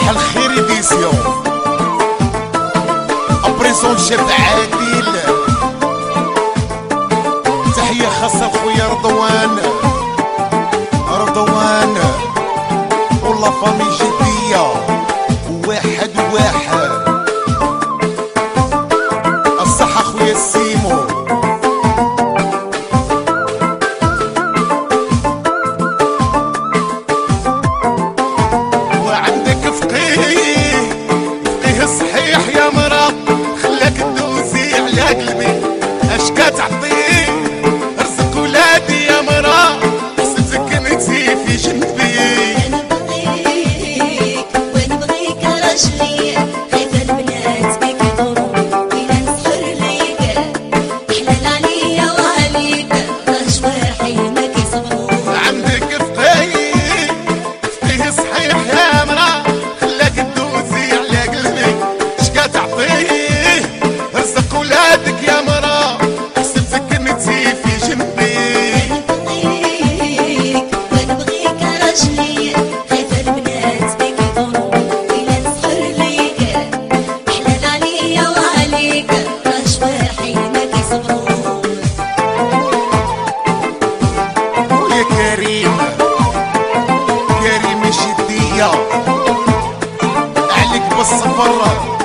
صباح الخير ديسيون ابريزون شاب عادل. تحية خاصة لخويا رضوان والله فامي جدية واحد الصحة خويا سيمو. وعندك فقيه صحيح يا مرا خلاك تدوزي على قلبي اش كتعطيه رزق ولادي يا مرا حسيتك انتي في جنبي. انا بغيك وانا بغيك راجلي خايفة البنات بيك يدوروا وين نسحر ليك حلال عليا وعليك راه جواحي ما كيصبروا. عندك فقيه صحيح يا مرا خلاك تدوزي على قلبي اش كتعطيه رزق ولادك يا مرا حسيتك انتي في جنبي. وانا بغيك راجلي خايفة البنات بيك يدوروا وين نسحر ليك حلال عليا وعليك راه جواحي ما كيصبروا. ويا كريم جدية عليك بالصبر